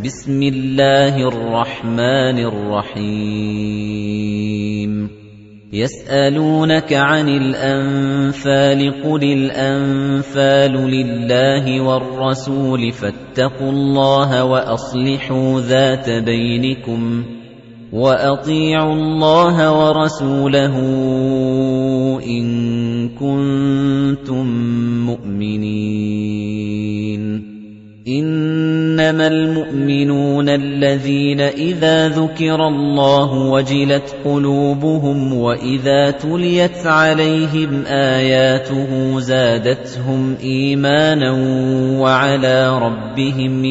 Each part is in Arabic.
بسم الله الرحمن الرحيم يسألونك عن الأنفال قل الأنفال لله والرسول فاتقوا الله وأصلحوا ذات بينكم وأطيعوا الله ورسوله إن كنتم مؤمنين إنما المؤمنون الذين إذا ذكر الله وجلت قلوبهم وإذا تليت عليهم آياته زادتهم إيمانا وعلى ربهم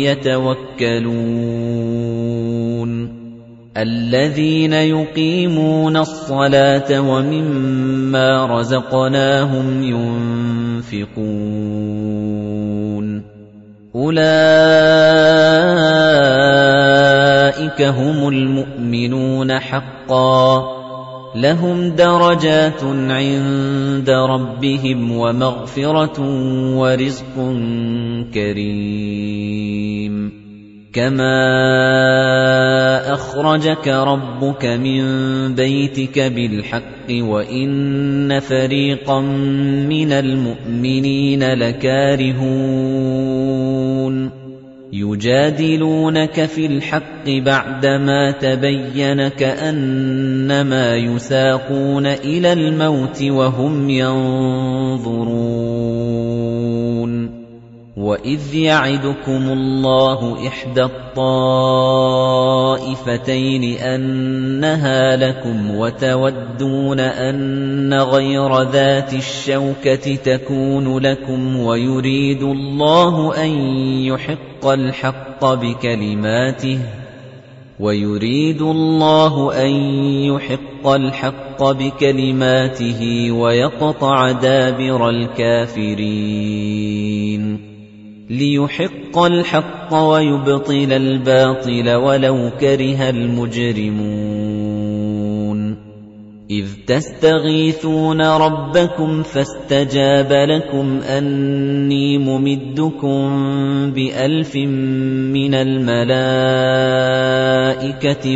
يتوكلون الذين يقيمون الصلاة ومما رزقناهم ينفقون أولئك هم المؤمنون حقا لهم درجات عند ربهم ومغفرة ورزق كريم كما أخرجك ربك من بيتك بالحق وإن فريقا من المؤمنين لكارهون يجادلونك في الحق بعدما تبين كأنما يساقون إلى الموت وهم ينظرون وَإِذْ يَعِدُكُمُ اللَّهُ إِحْدَى الطَّائِفَتَيْنِ أَنَّهَا لَكُمْ وَتَوَدُّونَ أَنَّ غَيْرَ ذَاتِ الشَّوْكَةِ تَكُونُ لَكُمْ وَيُرِيدُ اللَّهُ أَن يُحِقَّ الْحَقَّ بِكَلِمَاتِهِ وَيَقْطَعَ دَابِرَ الْكَافِرِينَ لِيُحِقَّ الْحَقَّ وَيُبْطِلَ الْبَاطِلَ وَلَوْ كَرِهَ الْمُجْرِمُونَ إِذْ تَسْتَغِيثُونَ رَبَّكُمْ فَاسْتَجَابَ لَكُمْ أَنِّي مُمِدُّكُمْ بِأَلْفٍ مِّنَ الْمَلَائِكَةِ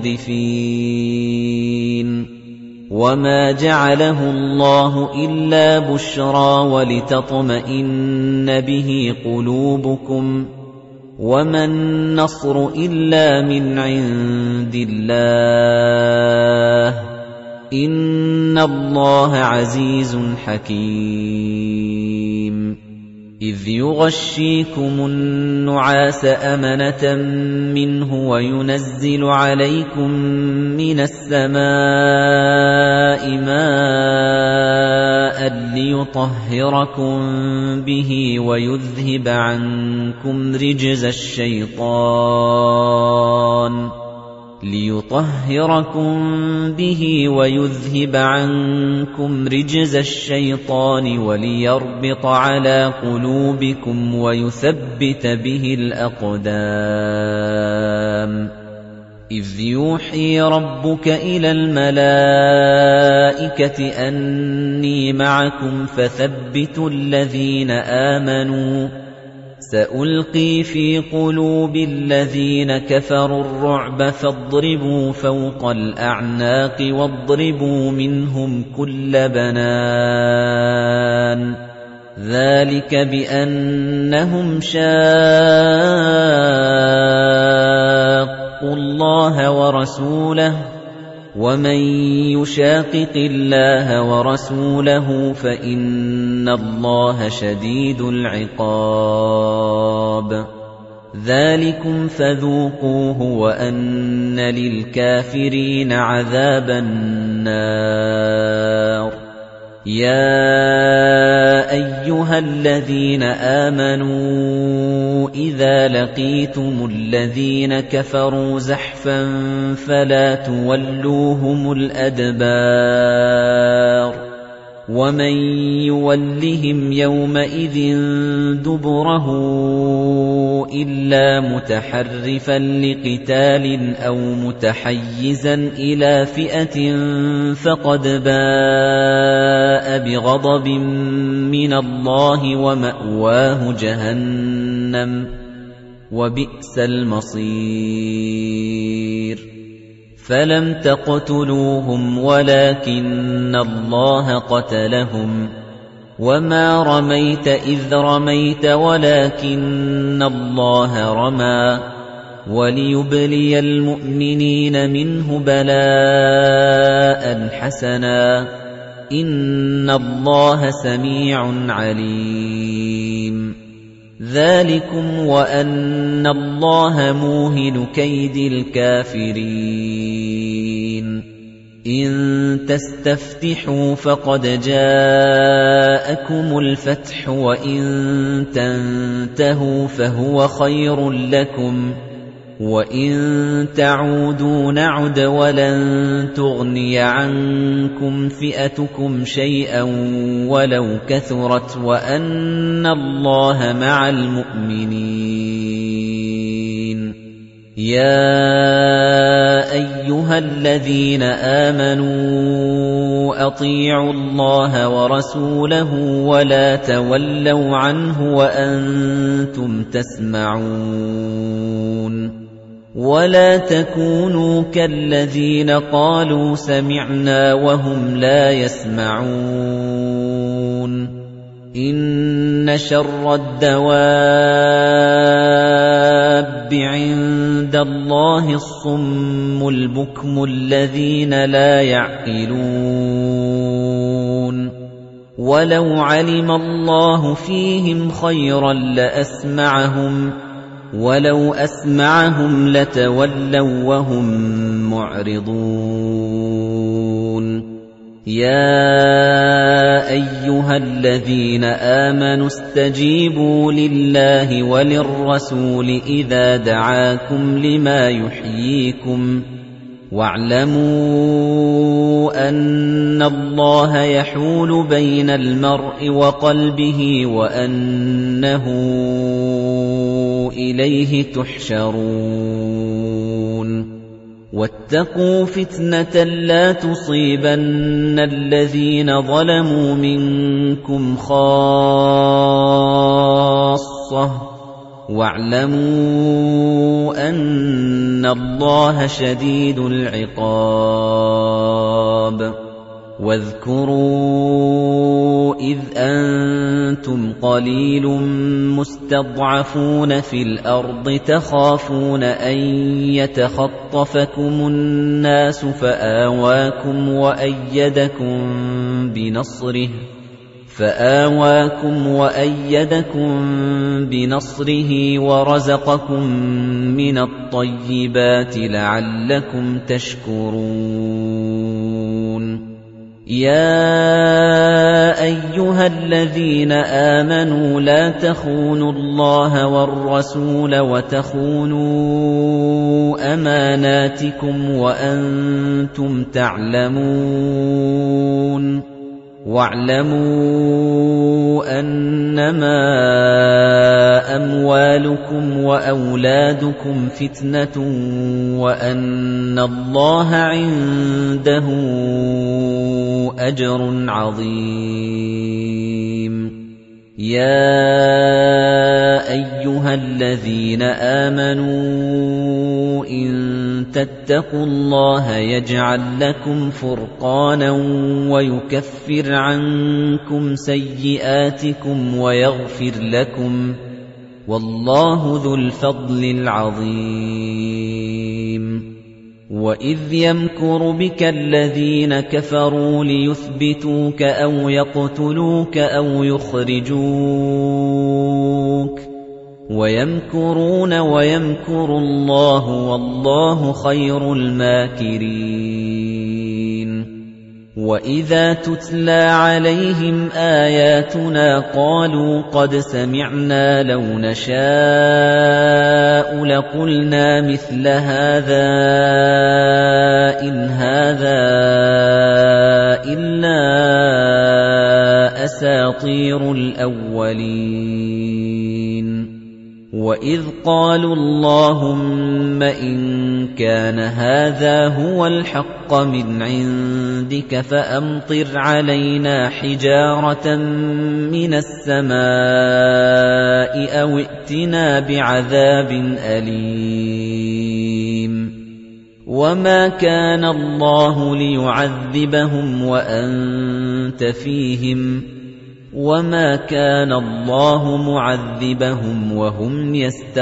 مُرْدِفِينَ وَمَا جَعَلَهُ اللَّهُ إِلَّا بُشْرَىٰ وَلِتَطْمَئِنَّ بِهِ قُلُوبُكُمْ وَمَا النَّصْرُ إِلَّا مِنْ عِندِ اللَّهِ إِنَّ اللَّهَ عَزِيزٌ حَكِيمٌ إِذْ يُغَشِّيكُمُ النُّعَاسَ أَمَنَةً مِّنْهُ وَيُنَزِّلُ عَلَيْكُم مِّنَ السَّمَاءِ مَاءً لِّيُطَهِّرَكُم بِهِ وَيُذْهِبَ عَنكُمْ رِجْزَ الشَّيْطَانِ وَلِيَرْبِطَ عَلَىٰ قُلُوبِكُمْ وَيُثَبِّتَ بِهِ الْأَقْدَامَ إِذْ يُوحِي رَبُّكَ إِلَى الْمَلَائِكَةِ أَنِّي مَعَكُمْ فَثَبِّتُوا الَّذِينَ آمَنُوا سَأُلْقِي فِي قُلُوبِ الَّذِينَ كَفَرُوا الرُّعْبَ فاضربوا فَوْقَ الْأَعْنَاقِ وَاضْرِبُوا مِنْهُمْ كُلَّ بَنَانٍ ذَلِكَ بِأَنَّهُمْ شَاقُّوا اللَّهَ وَرَسُولَهُ وَمَن يُشَاقِقِ اللَّهَ وَرَسُولَهُ فَإِنَّ اللَّهَ شَدِيدُ الْعِقَابِ ذَلِكُمْ فَذُوقُوهُ وَأَنَّ لِلْكَافِرِينَ عَذَابَ النَّارِ يَا أَيُّهَا الَّذِينَ آمَنُوا إِذَا لَقِيتُمُ الَّذِينَ كَفَرُوا زَحْفًا فَلَا تُوَلُّوهُمُ الْأَدْبَارَ وَمَن يُوَلِّهِمْ يَوْمَئِذٍ دُبُرَهُ إِلَّا مُتَحَرِّفًا لِقِتَالٍ أَوْ مُتَحَيِّزًا إِلَى فِئَةٍ فَقَدْ بَاءَ بِغَضَبٍ مِّنَ اللَّهِ وَمَأْوَاهُ جَهَنَّمُ وَبِئْسَ الْمَصِيرُ فَلَمْ تَقْتُلُوهُمْ وَلَكِنَّ اللَّهَ قَتَلَهُمْ وَمَا رَمَيْتَ إِذْ رَمَيْتَ وَلَكِنَّ اللَّهَ رَمَى وَلِيُبْلِيَ الْمُؤْمِنِينَ مِنْهُ بَلَاءً حَسَنًا إِنَّ اللَّهَ سَمِيعٌ عَلِيمٌ ذَلِكُمْ وَأَنَّ اللَّهَ مُوهِنُ كَيْدِ الْكَافِرِينَ إِن تَسْتَفْتِحُوا فَقَدْ جَاءَكُمُ الْفَتْحُ وَإِن تَنْتَهُوا فَهُوَ خَيْرٌ لَّكُمْ وَإِن تَعُودُوا نَعُدْ وَلَن تُغْنِيَ عَنكُمْ فِئَتُكُمْ شَيْئًا وَلَوْ كَثُرَتْ وَأَنَّ اللَّهَ مَعَ الْمُؤْمِنِينَ يَا أَيُّهَا الَّذِينَ آمَنُوا أَطِيعُوا اللَّهَ وَرَسُولَهُ وَلَا تَوَلَّوْا عَنْهُ وَأَنتُمْ تَسْمَعُونَ وَلَا تَكُونُوا كَالَّذِينَ قَالُوا سَمِعْنَا وَهُمْ لَا يَسْمَعُونَ إِنَّ شَرَّ الدَّوَابِّ عِندَ اللَّهِ الصُّمُّ الْبُكْمُ الَّذِينَ لَا يَعْقِلُونَ وَلَوْ عَلِمَ اللَّهُ فِيهِمْ خَيْرًا لَّأَسْمَعَهُمْ وَلَوْ أَسْمَعَهُمْ لَتَوَلَّوْا وَهُمْ مُعْرِضُونَ يَا أَيُّهَا الَّذِينَ آمَنُوا اسْتَجِيبُوا لِلَّهِ وَلِلرَّسُولِ إِذَا دَعَاكُمْ لِمَا يُحْيِيكُمْ وَاعْلَمُوا أَنَّ اللَّهَ يَحُولُ بَيْنَ الْمَرْءِ وَقَلْبِهِ وَأَنَّهُ إِلَيْهِ تُحْشَرُونَ وَاتَّقُوا فِتْنَةً لَّا تُصِيبَنَّ الَّذِينَ ظَلَمُوا مِنكُمْ خَاصَّةً وَاعْلَمُوا أَنَّ اللَّهَ شَدِيدُ الْعِقَابِ وَاذْكُرُوا إِذْ أَنتُمْ قَلِيلٌ مُّسْتَضْعَفُونَ فِي الْأَرْضِ تَخَافُونَ أَن يَتَخَطَّفَكُمُ النَّاسُ فَآوَاكُمْ وَأَيَّدَكُم بِنَصْرِهِ وَرَزَقَكُم مِّنَ الطَّيِّبَاتِ لَعَلَّكُمْ تَشْكُرُونَ يَا أَيُّهَا الَّذِينَ آمَنُوا لَا تَخُونُوا اللَّهَ وَالرَّسُولَ وَتَخُونُوا أَمَانَاتِكُمْ وَأَنتُمْ تَعْلَمُونَ وَاعْلَمُوا أَنَّمَا أَمْوَالُكُمْ وَأَوْلَادُكُمْ فِتْنَةٌ وَأَنَّ اللَّهَ عِندَهُ أَجْرٌ عَظِيمٌ يَا أَيُّهَا الَّذِينَ آمَنُوا إِن تَتَّقُوا اللَّهَ يَجْعَل لَّكُمْ فُرْقَانًا وَيُكَفِّرْ عَنكُمْ سَيِّئَاتِكُمْ وَيَغْفِرْ لَكُمْ وَاللَّهُ ذُو الْفَضْلِ الْعَظِيمِ وَإِذْ يَمْكُرُ بِكَ الَّذِينَ كَفَرُوا لِيُثْبِتُوكَ أَوْ يَقْتُلُوكَ أَوْ يُخْرِجُوكَ وَيَمْكُرُونَ وَيَمْكُرُ اللَّهُ وَاللَّهُ خَيْرُ الْمَاكِرِينَ وَإِذَا تُتْلَى عَلَيْهِمْ آيَاتُنَا قَالُوا قَدْ سَمِعْنَا لَوْ نَشَاءُ لَقُلْنَا مِثْلَ هَذَا إِنْ هَذَا إِلَّا أَسَاطِيرُ الْأَوَّلِينَ وَإِذْ قَالُوا اللَّهُمَّ إِن كَانَ هَذَا هُوَ الْحَقَّ مِنْ عِندِكَ فَأَمْطِرْ عَلَيْنَا حِجَارَةً مِنَ السَّمَاءِ أَوْ ائْتِنَا بِعَذَابٍ أَلِيمٍ وَمَا كَانَ اللَّهُ لِيُعَذِّبَهُمْ وَأَنتَ فِيهِمْ وَمَا كَانَ اللَّهُ مُعَذِّبَهُمْ وَهُمْ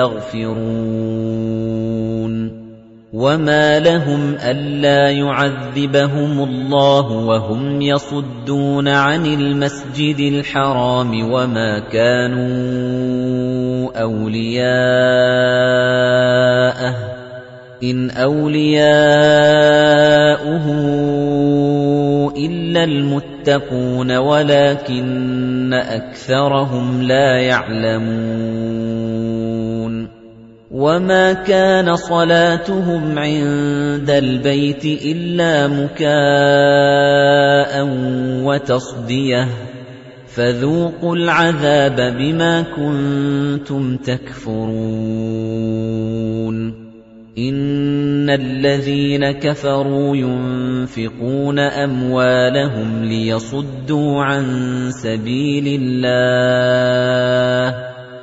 يَسْتَغْفِرُونَ وَمَا لَهُمْ أَلَّا يُعَذِّبَهُمُ اللَّهُ وَهُمْ يَصُدُّونَ عَنِ الْمَسْجِدِ الْحَرَامِ وَمَا كَانُوا أَوْلِيَاءَهُ إِنْ أَوْلِيَاؤُهُ إِلَّا الْمُتَّقُونَ وَلَكِنَّ أَكْثَرَهُمْ لَا يَعْلَمُونَ وَمَا كَانَ صَلَاتُهُمْ عِندَ الْبَيْتِ إِلَّا مُكَاءً وَتَصْدِيَةً فَذُوقُوا الْعَذَابَ بِمَا كُنتُمْ تَكْفُرُونَ إِنَّ الَّذِينَ كَفَرُوا يُنفِقُونَ أَمْوَالَهُمْ لِيَصُدُّوا عَن سَبِيلِ اللَّهِ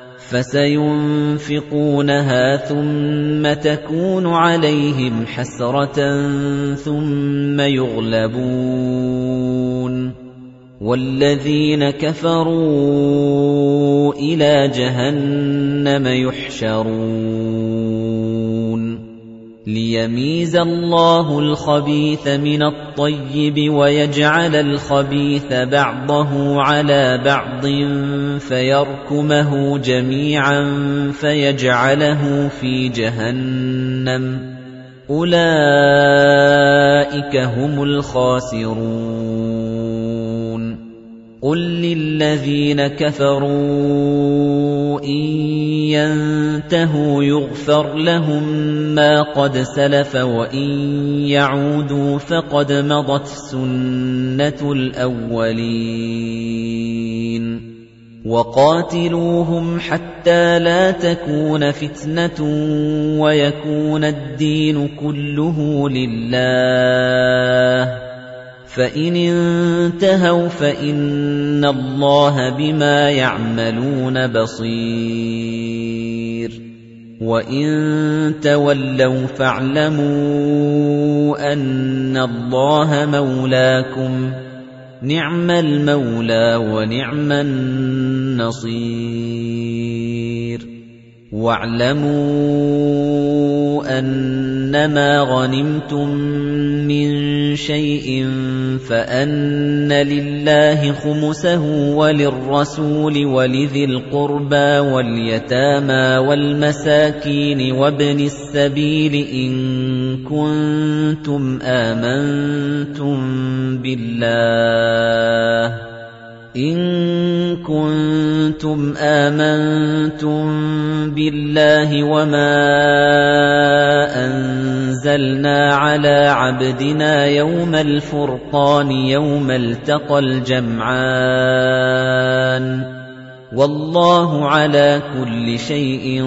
فَسَيُنفِقُونَهَا ثُمَّ تَكُونُ عَلَيْهِمْ حَسْرَةً ثُمَّ يُغْلَبُونَ وَالَّذِينَ كَفَرُوا إِلَى جَهَنَّمَ يُحْشَرُونَ لِيَمِيزَ اللَّهُ الْخَبِيثَ مِنَ الطَّيِّبِ وَيَجْعَلَ الْخَبِيثَ بَعْضَهُ عَلَى بَعْضٍ فَيَرْكُمَهُ جَمِيعًا فَيَجْعَلَهُ فِي جَهَنَّمَ أُولَئِكَ هُمُ الْخَاسِرُونَ قُل لِّلَّذِينَ كَفَرُوا إِن يَنتَهُوا يُغْفَرْ لَهُم مَّا قَدْ سَلَفَ وَإِن يَعُودُوا فَقَدْ مَضَتْ سُنَّةُ الْأَوَّلِينَ وَقَاتِلُوهُمْ حَتَّىٰ لَا تَكُونَ فِتْنَةٌ وَيَكُونَ الدِّينُ كُلُّهُ لِلَّهِ فَإِنِ انتَهَوْا فَإِنَّ اللَّهَ بِمَا يَعْمَلُونَ بَصِيرٌ وَإِن تَوَلَّوْا فَاعْلَمُوا أَنَّ اللَّهَ مَوْلَاكُمْ نِعْمَ الْمَوْلَى وَنِعْمَ النَّصِيرُ وَاعْلَمُوا أَنَّمَا غَنِمْتُم مِّن شَيْءٍ فَأَنَّ لِلَّهِ خُمُسَهُ وَلِلرَّسُولِ وَلِذِي الْقُرْبَىٰ وَالْيَتَامَىٰ وَالْمَسَاكِينِ وَابْنِ السَّبِيلِ إِن كُنتُمْ آمَنتُم بِاللَّهِ وَمَا أَنزَلْنَا عَلَىٰ عَبْدِنَا يَوْمَ الْفُرْقَانِ يَوْمَ الْتَقَى الْجَمْعَانِ وَاللَّهُ عَلَىٰ كُلِّ شَيْءٍ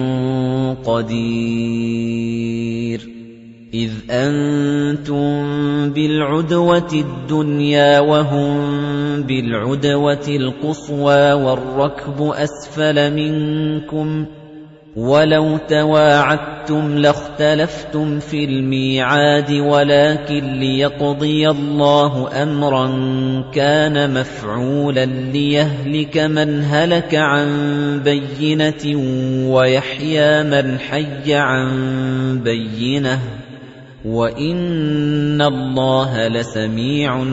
قَدِيرٌ إِذْ أَنتُم بِالْعُدْوَةِ الدُّنْيَا وَهُم بِالْعُدْوَةِ الْقُصْوَىٰ وَالرَّكْبُ أَسْفَلَ مِنكُمْ وَلَوْ تَوَاعَدتُّمْ لَاخْتَلَفْتُمْ فِي الْمِيعَادِ وَلَٰكِن لِّيَقْضِيَ اللَّهُ أَمْرًا كَانَ مَفْعُولًا لِّيَهْلِكَ مَنْ هَلَكَ عَن بَيِّنَةٍ وَيَحْيَىٰ مَنْ حَيَّ عَن بَيِّنَةٍ وَإِنَّ اللَّهَ لَسَمِيعٌ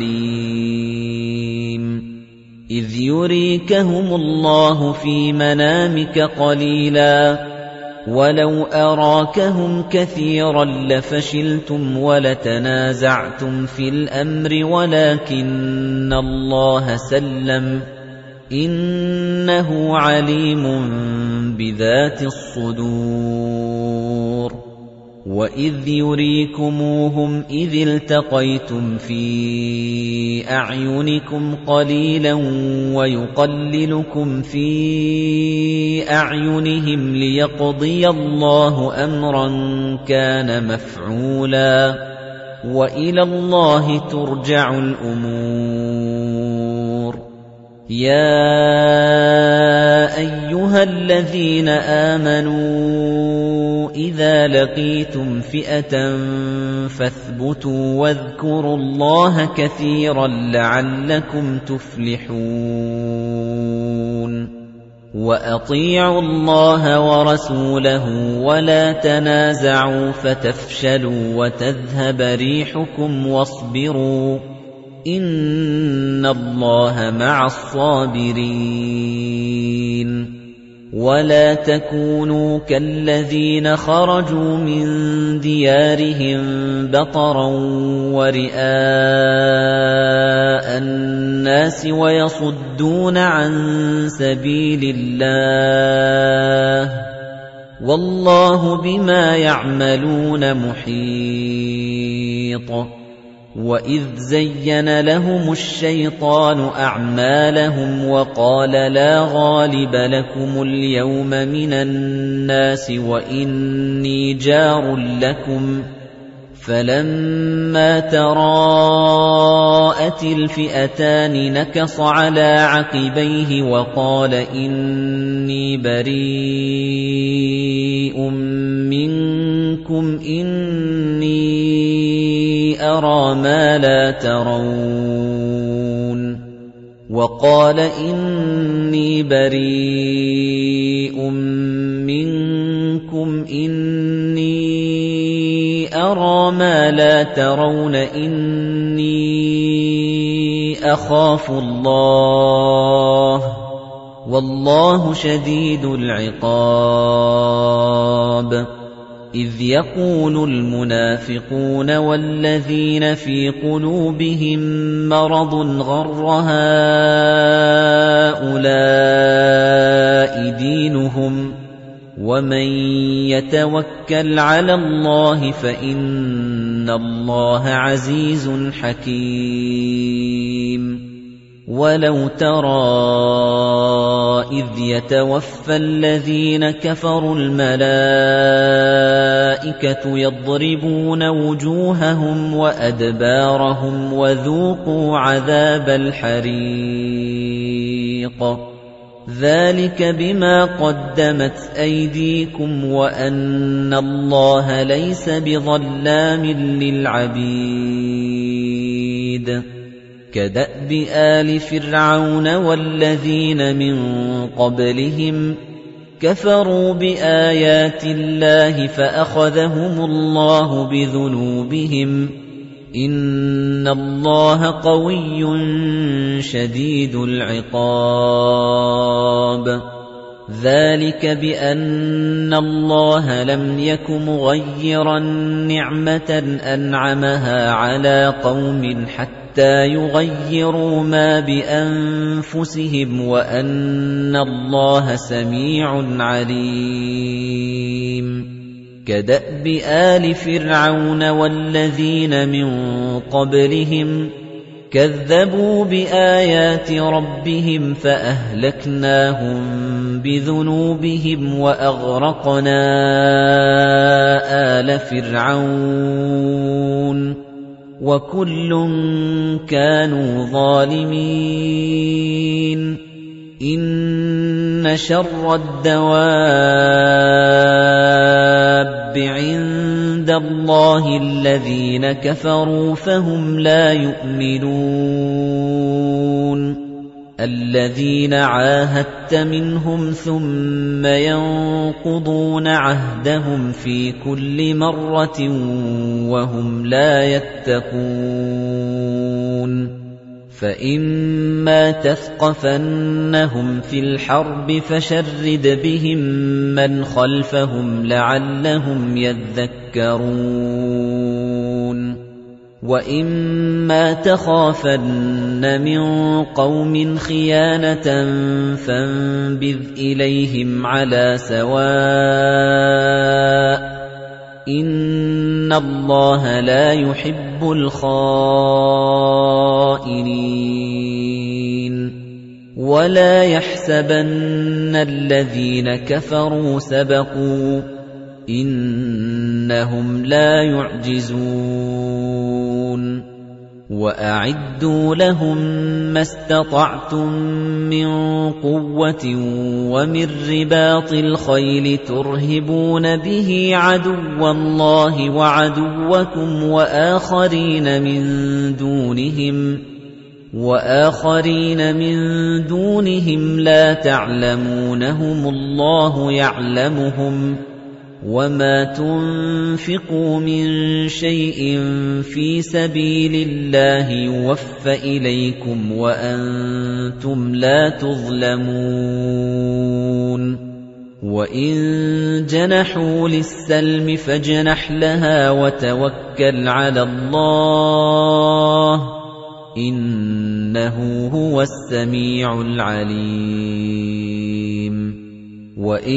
عَلِيمٌ إِذْ يُرِيكَهُمُ اللَّهُ فِي مَنَامِكَ قَلِيلًا وَلَوْ أَرَاكَهُمْ كَثِيرًا لَّفَشِلْتُمْ وَلَتَنَازَعْتُمْ فِي الْأَمْرِ وَلَكِنَّ اللَّهَ سَلَّمَ إِنَّهُ عَلِيمٌ بِذَاتِ الصُّدُورِ وَإِذْ يُرِيكُمُوهُمْ إِذِ الْتَقَيْتُمْ فِي أَعْيُنِكُمْ قَلِيلًا وَيُقَلِّلُكُمْ فِي أَعْيُنِهِمْ لِيَقْضِيَ اللَّهُ أَمْرًا كَانَ مَفْعُولًا وَإِلَى اللَّهِ تُرْجَعُ الْأُمُورُ يَا أَيُّهَا الَّذِينَ آمَنُوا إِذَا لَقِيتُمْ فِئَةً فَاثْبُتُوا وَاذْكُرُوا اللَّهَ كَثِيرًا لَّعَلَّكُمْ تُفْلِحُونَ وَأَطِيعُوا اللَّهَ وَرَسُولَهُ وَلَا تَنَازَعُوا فَتَفْشَلُوا وَتَذْهَبَ رِيحُكُمْ وَاصْبِرُوا إِنَّ اللَّهَ مَعَ الصَّابِرِينَ وَلَا تَكُونُوا كَالَّذِينَ خَرَجُوا مِن دِيَارِهِم بَطَرًا وَرِئَاءَ النَّاسِ وَيَصُدُّونَ عَن سَبِيلِ اللَّهِ وَاللَّهُ بِمَا يَعْمَلُونَ مُحِيطٌ وَإِذْ زَيَّنَ لَهُمُ الشَّيْطَانُ أَعْمَالَهُمْ وَقَالَ لَا غَالِبَ لَكُمُ الْيَوْمَ مِنَ النَّاسِ وَإِنِّي جَارٌ لَكُمْ فَلَمَّا تَرَاءَتِ الْفِئَتَانِ نَكَصَ عَلَى عَقِبَيْهِ وَقَالَ إِنِّي بَرِيءٌ مِّنكُمْ إِنِّي أَرَىٰ مَا لَا تَرَوْنَ وَقَالَ إِنِّي بَرِيءٌ مِّنكُمْ إِنِّي أَرَىٰ مَا لَا تَرَوْنَ إِنِّي أَخَافُ اللَّهَ وَاللَّهُ شَدِيدُ الْعِقَابِ إِذْ يَقُولُ الْمُنَافِقُونَ وَالَّذِينَ فِي قُلُوبِهِم مَّرَضٌ غَرَّ هَٰؤُلَاءِ دِينُهُمْ وَمَن يَتَوَكَّلْ عَلَى اللَّهِ فَإِنَّ اللَّهَ عَزِيزٌ حَكِيمٌ وَلَوْ تَرَىٰ إِذْ يَتَوَفَّى الَّذِينَ كَفَرُوا الْمَلَائِكَةُ يَضْرِبُونَ وُجُوهَهُمْ وَأَدْبَارَهُمْ وَذُوقُوا عَذَابَ الْحَرِيقِ ذَلِكَ بِمَا قَدَّمَتْ أَيْدِيكُمْ وَأَنَّ اللَّهَ لَيْسَ بِظَلَّامٍ لِّلْعَبِيدِ كَدَأْبِ آلِ فِرْعَوْنَ وَالَّذِينَ مِن قَبْلِهِمْ كَفَرُوا بِآيَاتِ اللَّهِ فَأَخَذَهُمُ اللَّهُ بِذُنُوبِهِمْ إِنَّ اللَّهَ قَوِيٌّ شَدِيدُ الْعِقَابِ ذَلِكَ بِأَنَّ اللَّهَ لَمْ يَكُ مُغَيِّرًا نِّعْمَةً أَنْعَمَهَا عَلَىٰ قَوْمٍ حَتَّىٰ يُغَيِّرُوا مَا بِأَنفُسِهِمْ وَأَنَّ اللَّهَ سَمِيعٌ عَلِيمٌ كَدَأْبِ آلِ فِرْعَوْنَ وَالَّذِينَ مِن قَبْلِهِمْ كَذَّبُوا بِآيَاتِ رَبِّهِمْ فَأَهْلَكْنَاهُم بِذُنُوبِهِمْ وَأَغْرَقْنَا آلَ فِرْعَوْنَ وَكُلٌّ كَانُوا ظَالِمِينَ إِنَّ شَرَّ الدَّوَابِّ عِندَ اللَّهِ الَّذِينَ كَفَرُوا فَهُمْ لَا يُؤْمِنُونَ الَّذِينَ عَاهَدتَّ مِنْهُمْ ثُمَّ يَنقُضُونَ عَهْدَهُمْ فِي كُلِّ مَرَّةٍ وَهُمْ لَا يَتَّقُونَ فَإِمَّا تَثْقَفَنَّهُمْ فِي الْحَرْبِ فَشَرِّدْ بِهِم مَّنْ خَلْفَهُمْ لَعَلَّهُمْ يَذَّكَّرُونَ وَإِمَّا تَخَافَنَّ مِن قَوْمٍ خِيَانَةً فَانبِذْ إِلَيْهِمْ عَلَىٰ سَوَاءٍ إِنَّ اللَّهَ لَا يُحِبُّ الْخَائِنِينَ وَلَا يَحْسَبَنَّ الَّذِينَ كَفَرُوا سَبَقُوا إِنَّهُمْ لَا يُعْجِزُونَ وَأَعِدُّوا لَهُم مَّا اسْتَطَعْتُم مِّن قُوَّةٍ وَمِن رِّبَاطِ الْخَيْلِ تُرْهِبُونَ بِهِ عَدُوَّ اللَّهِ وَعَدُوَّكُمْ وَآخَرِينَ مِن دُونِهِمْ لَا تَعْلَمُونَهُمُ اللَّهُ يَعْلَمُهُمْ ۚ وَمَا تُنفِقُوا مِن شَيْءٍ فِي سَبِيلِ اللَّهِ يُوَفَّ إِلَيْكُمْ وَأَنتُمْ لَا تُظْلَمُونَ وَإِن جَنَحُوا لِلسَّلْمِ فَاجْنَحْ لَهَا وَتَوَكَّلْ عَلَى اللَّهِ ۚ إِنَّهُ هُوَ السَّمِيعُ الْعَلِيمُ وَإِن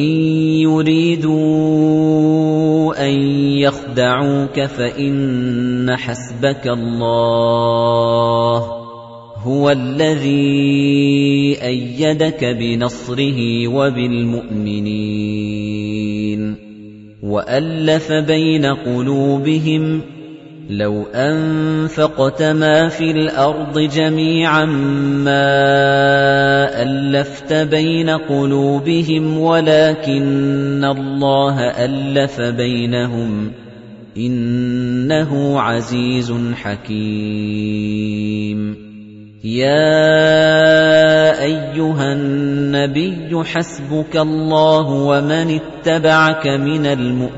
يُرِيدُوا أَن يَخْدَعُوكَ فَإِنَّ حَسْبَكَ اللَّهُ هُوَ الَّذِي أَيَّدَكَ بِنَصْرِهِ وَبِالْمُؤْمِنِينَ وَأَلَّفَ بَيْنَ قُلُوبِهِمْ لَوْ أَنفَقْتَ مَا فِي الْأَرْضِ جَمِيعًا مَّا أَلَّفْتَ بَيْنَ قُلُوبِهِمْ وَلَكِنَّ اللَّهَ أَلَّفَ بَيْنَهُمْ ۚ إِنَّهُ عَزِيزٌ حَكِيمٌ يَا أَيُّهَا النَّبِيُّ حَسْبُكَ اللَّهُ وَمَنِ اتَّبَعَكَ مِنَ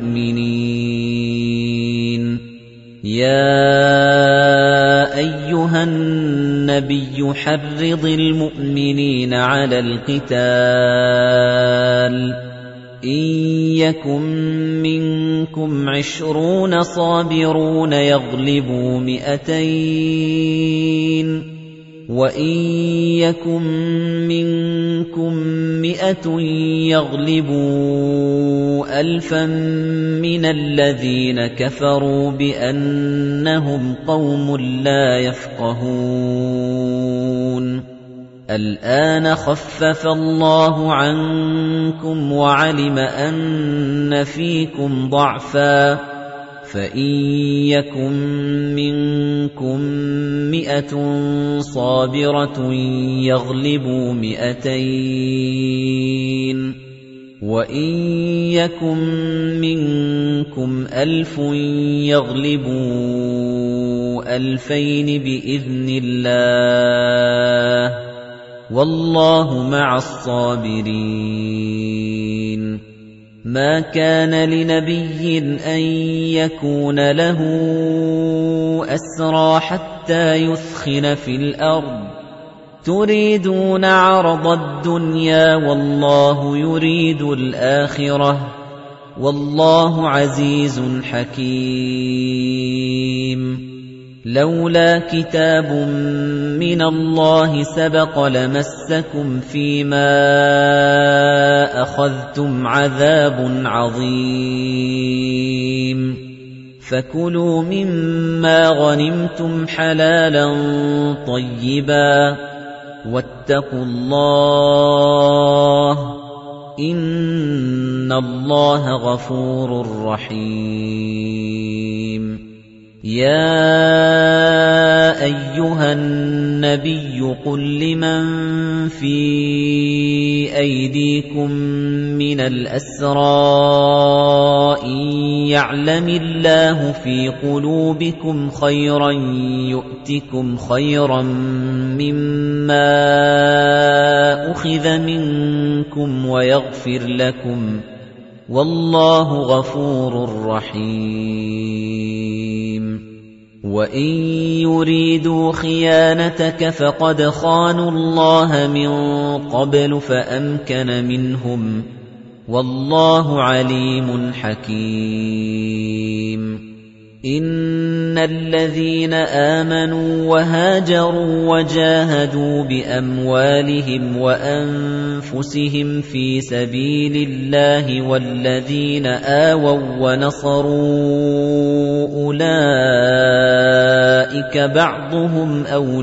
الْمُؤْمِنِينَ يَا أَيُّهَا النَّبِيُّ حَرِّضِ الْمُؤْمِنِينَ عَلَى الْقِتَالِ إِن يَكُن مِّنكُمْ 20 صَابِرُونَ يَغْلِبُوا 200 وَإِن يَكُن مِّنكُم 100 يَغْلِبُوا 1000 مِّنَ الَّذِينَ كَفَرُوا بِأَنَّهُمْ قَوْمٌ لَّا يَفْقَهُونَ الْآنَ خَفَّفَ اللَّهُ عَنكُمْ وَعَلِمَ أَنَّ فِيكُمْ ضَعْفًا فَإِن يَكُن مِّنكُم 100 صَابِرَةٌ يَغْلِبُوا 200 وَإِن يَكُن مِّنكُمْ 1000 يَغْلِبُوا 2000 بِإِذْنِ اللَّهِ ۗ وَاللَّهُ مَعَ الصَّابِرِينَ مَا كَانَ لِنَبِيٍّ أَن يَكُونَ لَهُ أَسْرَىٰ حَتَّىٰ يُثْخِنَ فِي الْأَرْضِ تُرِيدُونَ عَرَضَ الدُّنْيَا وَاللَّهُ يُرِيدُ الْآخِرَةَ ۗ وَاللَّهُ عَزِيزٌ حَكِيمٌ لَوْلَا كِتَابٌ مِّنَ اللَّهِ سَبَقَ لَمَسَّكُمْ فِيمَا أَخَذْتُمْ عَذَابٌ عَظِيمٌ فَكُلُوا مِمَّا غَنِمْتُمْ حَلَالًا طَيِّبًا وَاتَّقُوا اللَّهَ ۚ إِنَّ اللَّهَ غَفُورٌ رَّحِيمٌ يَا أَيُّهَا النَّبِيُّ قُل لِّمَن فِي أَيْدِيكُم مِّنَ الْأَسْرَىٰ إِن يَعْلَمِ اللَّهُ فِي قُلُوبِكُمْ خَيْرًا يُؤْتِكُمْ خَيْرًا مِّمَّا أُخِذَ مِنكُمْ وَيَغْفِرْ لَكُمْ ۗ وَاللَّهُ غَفُورٌ رَّحِيمٌ وَإِن يُرِيدُوا خِيَانَتَكَ فَقَدْ خَانُوا اللَّهَ مِن قَبْلُ فَأَمْكَنَ مِنْهُمْ ۗ وَاللَّهُ عَلِيمٌ حَكِيمٌ إِنَّ إِنَّ الَّذِينَ آمَنُوا وَهَاجَرُوا وَجَاهَدُوا بِأَمْوَالِهِمْ وَأَنفُسِهِمْ فِي سَبِيلِ اللَّهِ وَالَّذِينَ آوَوا وَّنَصَرُوا أُولَئِكَ بَعْضُهُمْ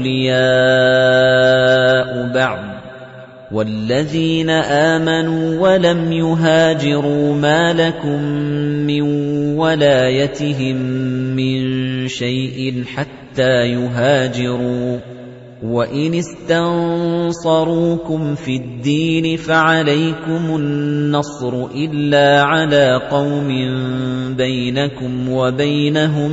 أَوْلِيَاءُ بَعْضٍ وَالَّذِينَ آمَنُوا وَلَمْ يُهَاجِرُوا مَا لَكُم مِّن وَلَايَتِهِم مِّن شَيْءٍ حَتَّىٰ يُهَاجِرُوا ۚ وَإِنِ اسْتَنصَرُوكُمْ فِي الدِّينِ فَعَلَيْكُمُ النَّصْرُ إِلَّا عَلَىٰ قَوْمٍ بَيْنَكُمْ وَبَيْنَهُم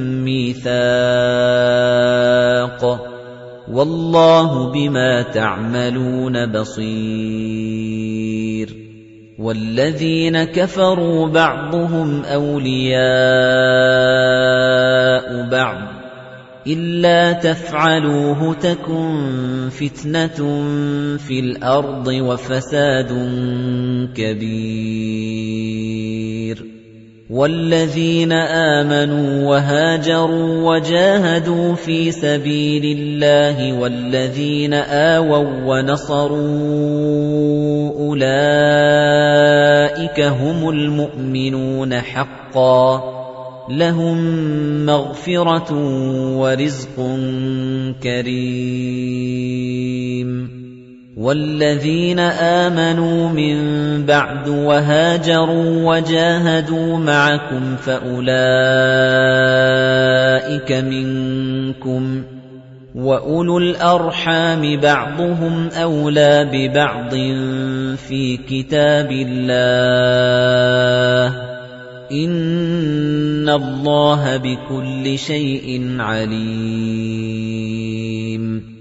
مِّيثَاقٌ ۗ وَاللَّهُ بِمَا تَعْمَلُونَ بَصِيرٌ وَالَّذِينَ كَفَرُوا بَعْضُهُمْ أَوْلِيَاءُ بَعْضٍ إِلَّا تَفْعَلُوهُ تَكُن فِتْنَةٌ فِي الْأَرْضِ وَفَسَادٌ كَبِيرٌ وَالَّذِينَ آمَنُوا وَهَاجَرُوا وَجَاهَدُوا فِي سَبِيلِ اللَّهِ وَالَّذِينَ آوَوا وَّنَصَرُوا أُولَئِكَ هُمُ الْمُؤْمِنُونَ حَقًّا ۚ لَّهُم مَّغْفِرَةٌ وَرِزْقٌ كَرِيمٌ وَالَّذِينَ آمَنُوا مِن بَعْدُ وَهَاجَرُوا وَجَاهَدُوا مَعَكُمْ فَأُولَئِكَ مِنكُمْ ۚ وَأُولُو الْأَرْحَامِ بَعْضُهُمْ أَوْلَىٰ بِبَعْضٍ فِي كِتَابِ اللَّهِ ۗ إِنَّ اللَّهَ بِكُلِّ شَيْءٍ عَلِيمٌ